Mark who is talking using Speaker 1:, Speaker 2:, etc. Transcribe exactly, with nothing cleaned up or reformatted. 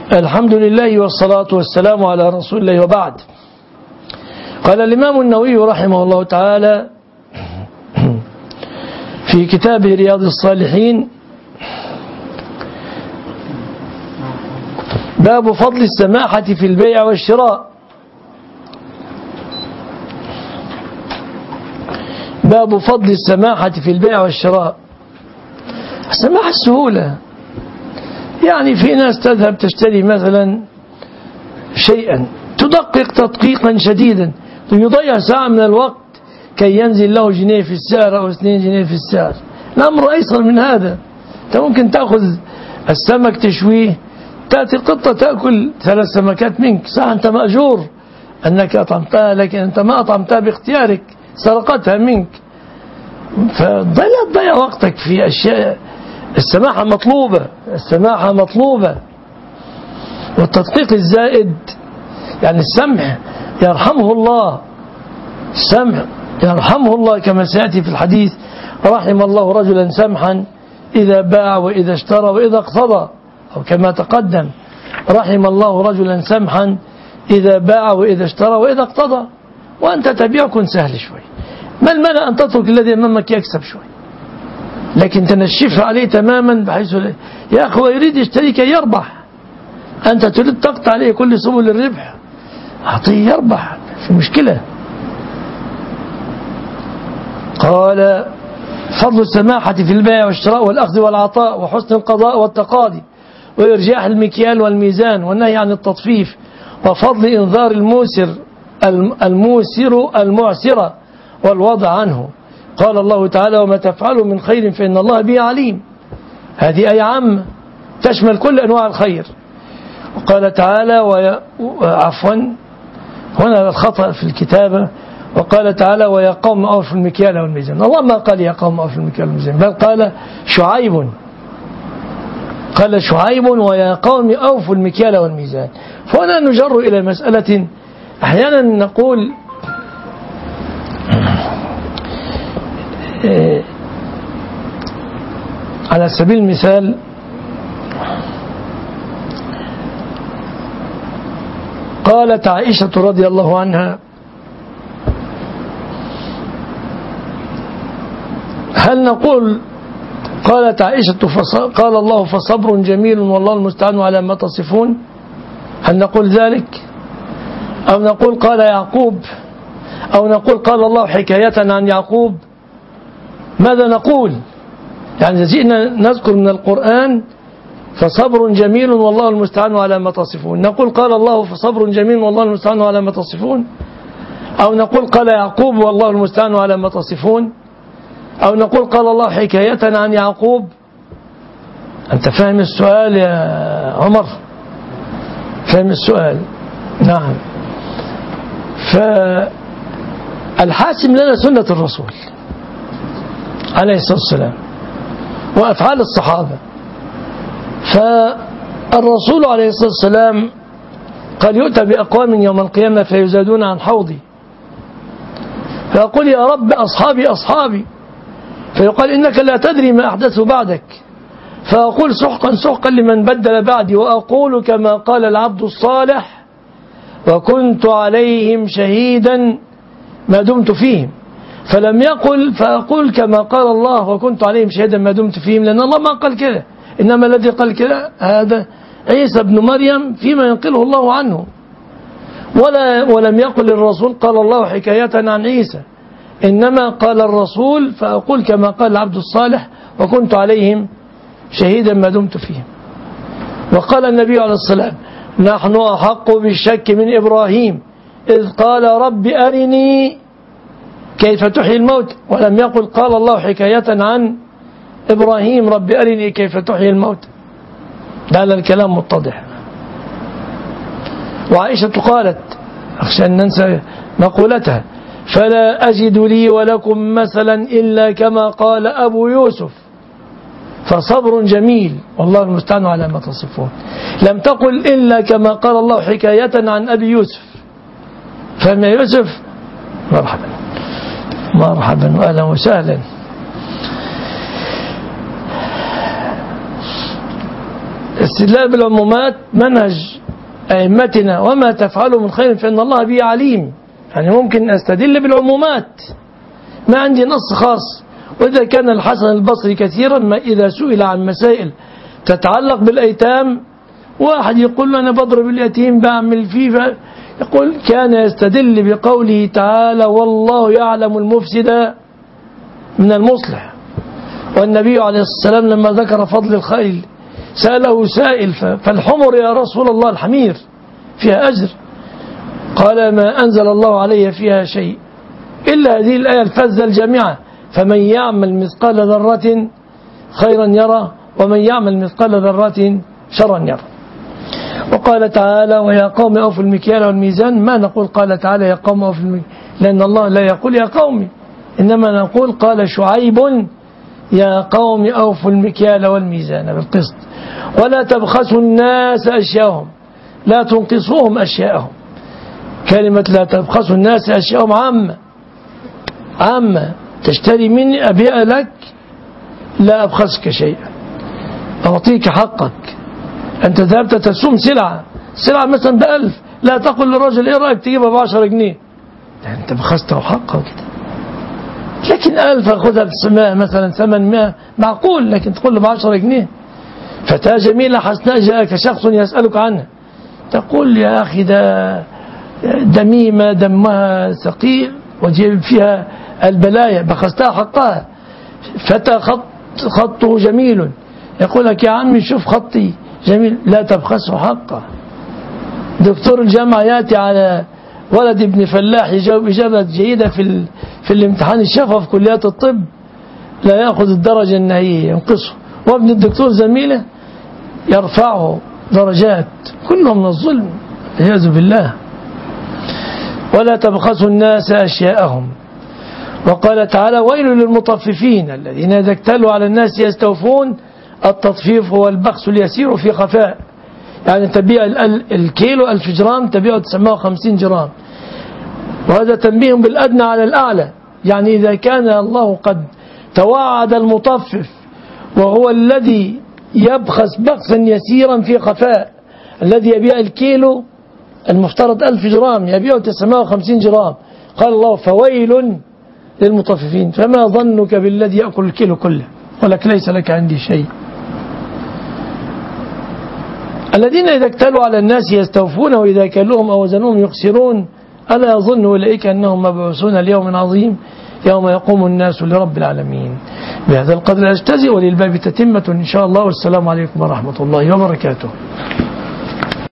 Speaker 1: الحمد لله والصلاة والسلام على رسول الله وبعد. قال الإمام النووي رحمه الله تعالى في كتابه رياض الصالحين: باب فضل السماحة في البيع والشراء. باب فضل السماحة في البيع والشراء. السماحة السهولة، يعني في ناس تذهب تشتري مثلا شيئا تدقق تدقيقا شديدا، يضيع ساعة من الوقت كي ينزل له جنيه في السعر أو اثنين جنيه في السعر. الأمر أيسر من هذا. أنت ممكن تأخذ السمك تشويه، تأتي القطة تأكل ثلاث سمكات منك، صح أنت مأجور أنك أطعمتها، لكن أنت ما أطعمتها باختيارك، سرقتها منك. فضيع تضيع وقتك في أشياء. السماحة مطلوبة، السماحة مطلوبة. والتدقيق الزائد، يعني السمح يرحمه الله، السمح يرحمه الله كما سيأتي في الحديث: رحم الله رجلا سمحا إذا باع وإذا اشترى وإذا اقتضى، أو كما تقدم: رحم الله رجلا سمحا إذا باع وإذا اشترى وإذا اقتضى. وأنت تبيع كن سهل شوي، ما المانع أن تترك الذي أمامك يكسب شوي، لكن تنشف عليه تماما بحيث يا أخي هو يريد يشتري كي يربح، أنت تريد تقطع عليه كل سبل الربح، أعطيه يربح، في مشكلة. قال: فضل السماحة في البيع والشراء والأخذ والعطاء وحسن القضاء والتقاضي وإرجاح المكيال والميزان والنهي عن التطفيف، وفضل إنذار الموسر الموسر المعسر والوضع عنه. قال الله تعالى: وما تفعلوا من خير فإن الله به عليم. هذه آية عامة تشمل كل أنواع الخير. وقال تعالى وي... عفوا هنا الخطأ في الكتابة، وقال تعالى: ويا قوم أوفوا المكيال والميزان. الله ما قال يا قوم أوفوا المكيال والميزان، بل قال شعيب، قال شعيب ويا قوم أوفوا المكيال والميزان. فهنا نجر إلى مسألة أحيانا نقول على سبيل المثال: قالت عائشة رضي الله عنها: هل نقول قالت عائشة قال الله فصبر جميل والله المستعان على ما تصفون؟ هل نقول ذلك؟ أو نقول قال يعقوب؟ أو نقول قال الله حكاية عن يعقوب؟ ماذا نقول؟ يعني جئنا نذكر من القرآن فصبر جميل والله المستعان على ما تصفون، نقول قال الله فصبر جميل والله المستعان على ما تصفون؟ أو نقول قال يعقوب والله المستعان على ما تصفون؟ أو نقول قال الله حكاية عن يعقوب؟ أنت فاهم السؤال يا عمر؟ فاهم السؤال؟ نعم. فالحاسم لنا سنة الرسول عليه الصلاة والسلام وأفعال الصحابة. فالرسول عليه الصلاة والسلام قال: يؤتى بأقوام يوم القيامة فيزادون عن حوضي، فيقول: يا رب أصحابي أصحابي، فيقال: إنك لا تدري ما أحدث بعدك، فأقول: سحقا سحقا لمن بدل بعدي، وأقول كما قال العبد الصالح وكنت عليهم شهيدا ما دمت فيهم. فلم يقل فأقول كما قال الله وكنت عليهم شهيدا ما دمت فيهم، لأن الله ما قال كده، إنما الذي قال كده هذا عيسى بن مريم فيما ينقله الله عنه. ولا ولم يقل الرسول قال الله حكاية عن عيسى، إنما قال الرسول فأقول كما قال العبد الصالح وكنت عليهم شهيدا ما دمت فيهم. وقال النبي عليه الصلاة والسلام: نحن أحق بالشك من إبراهيم إذ قال رب أرني كيف تحيي الموت، ولم يقل قال الله حكاية عن إبراهيم رب أرني كيف تحيي الموت. هذا الكلام متضح. وعائشة قالت، أخشى أن ننسى مقولتها: فلا أجد لي ولكم مثلا إلا كما قال أبو يوسف فصبر جميل والله المستعان على ما تصفون. لم تقل إلا كما قال الله حكاية عن أبي يوسف. فهم يا يوسف؟ مرحبا مرحبا وأهلا وسهلا. الاستدلال بالعمومات منهج أئمتنا، وما تفعلوا من خير فإن الله به عليم. يعني ممكن أستدل بالعمومات، ما عندي نص خاص. وإذا كان الحسن البصري كثيرا ما إذا سئل عن مسائل تتعلق بالأيتام، واحد يقول له أنا بضرب اليتيم بعمل فيه، يقول كان يستدل بقوله تعالى والله يعلم المفسد من المصلح. والنبي عليه الصلاة والسلام لما ذكر فضل الخيل سأله سائل فالحمر يا رسول الله الحمير فيها أجر، قال ما أنزل الله علي فيها شيء إلا هذه الآية الفذة الجامعة فمن يعمل مثقال ذرة خيرا يرى ومن يعمل مثقال ذرة شرا يرى. وقال تعالى ويا قوم أوفوا المكيال والميزان، ما نقول قال تعالى يا قوم أوفوا المكيال، لأن الله لا يقول يا قوم، إنما نقول قال شعيب يا قوم أوفوا المكيال والميزان بالقسط ولا تبخسوا الناس أشياءهم، لا تنقصوهم أشياءهم. كلمة لا تبخسوا الناس أشياءهم عامة عامة، تشتري مني أبيع لك لا أبخسك شيئا، أعطيك حقك. أنت ذهبت تسوم سلعة سلعة مثلا بألف، لا تقل للرجل إيه رأيك تجيبها بعشرة جنيه، أنت بخسته حقه كده. لكن ألف أخذها بسماء مثلا ثمانمائة معقول، لكن تقول له بعشرة جنيه. فتاة جميلة حسناء جاءك شخص يسألك عنها، تقول يا أخي ده دميمة دمها ثقيل وجيب فيها البلايا، بخستها حقها. فتى خط خطه جميل، يقول لك يا عمي شوف خطي جميل، لا تبخسه حقه. دكتور الجامعة يأتي على ولد ابن فلاح يجاوب إجابة جيدة في في الامتحان الشفوي في كليات الطب، لا يأخذ الدرجة النهائية ينقصه، وابن الدكتور زميله يرفعه درجات. كلهم من الظلم والعياذ بالله. ولا تبخسوا الناس أشياءهم. وقال تعالى ويل للمطففين الذين إذا اكتالوا على الناس يستوفون. التطفيف هو البخس اليسير في خفاء، يعني تبيع الكيلو ألف جرام تبيعه تسعمائة وخمسين جرام، وهذا تنبيه بالأدنى على الأعلى. يعني إذا كان الله قد توعد المطفف وهو الذي يبخس بخسا يسيرا في خفاء، الذي يبيع الكيلو المفترض ألف جرام يبيعه تسعمائة وخمسين جرام، قال الله فويل للمطففين. فما ظنك بالذي يأكل الكيلو كله ولك ليس لك عندي شيء. الذين إذا اكتالوا على الناس يستوفون وإذا كلوهم أو وزنوهم يخسرون. ألا يظن أولئك أنهم مبعوثون ليوم عظيم يوم يقوم الناس لرب العالمين. بهذا القدر أجتزئ وللباب تتمة إن شاء الله، والسلام عليكم ورحمة الله وبركاته.